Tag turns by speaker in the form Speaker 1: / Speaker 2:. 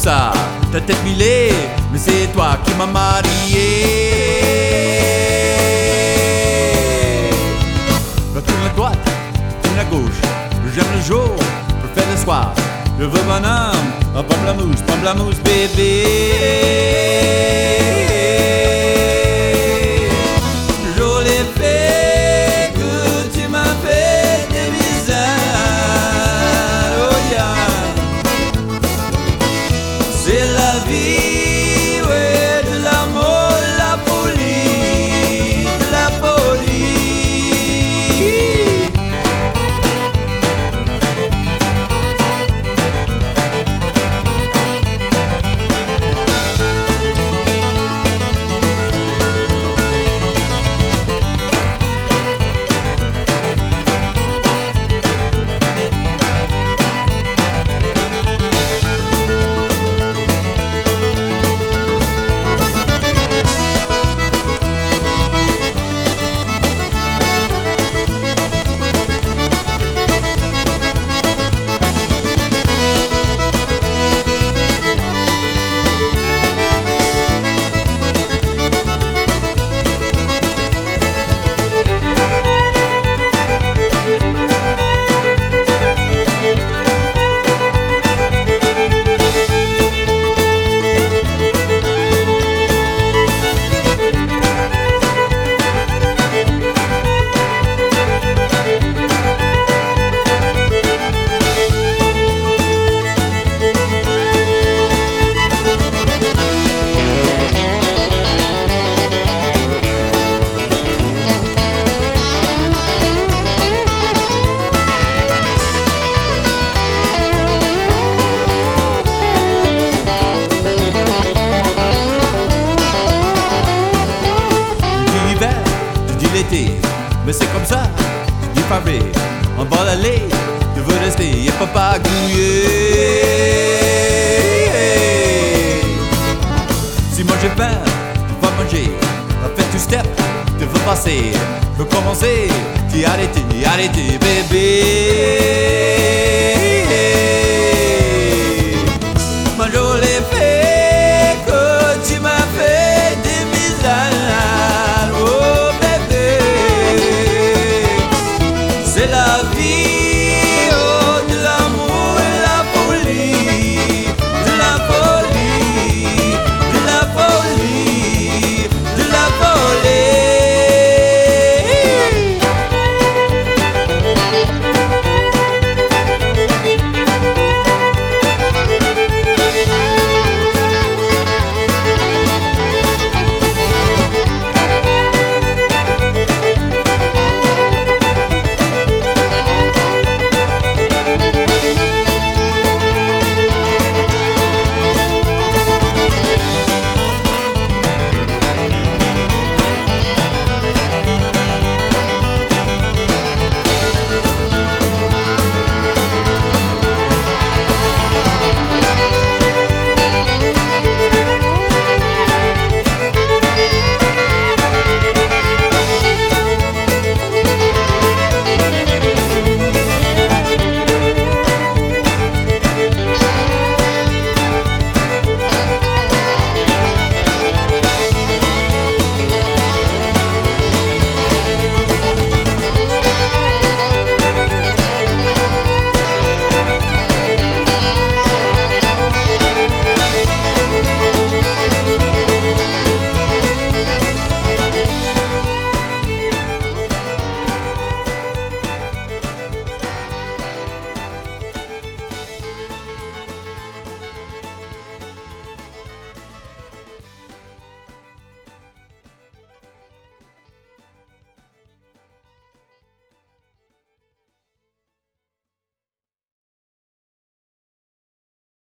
Speaker 1: ça, ta tête milée, mais c'est toi qui m'as marié. Je tourne à droite, je tourne à gauche, j'aime le jour, je fais le soir. Je veux bonhomme, oh, pamplemousse, bébé. Joli fait que tu m'as fait des visages, oh yeah. C'est la vie, ouais, de l'amour, la folie, de la folie. Mais c'est comme ça, du pavé, on va l'aller, tu veux rester et pas gouiller. Si moi j'ai faim, tu vas manger, la fête du step, tu veux passer, je veux commencer, tu arrêter, bébé.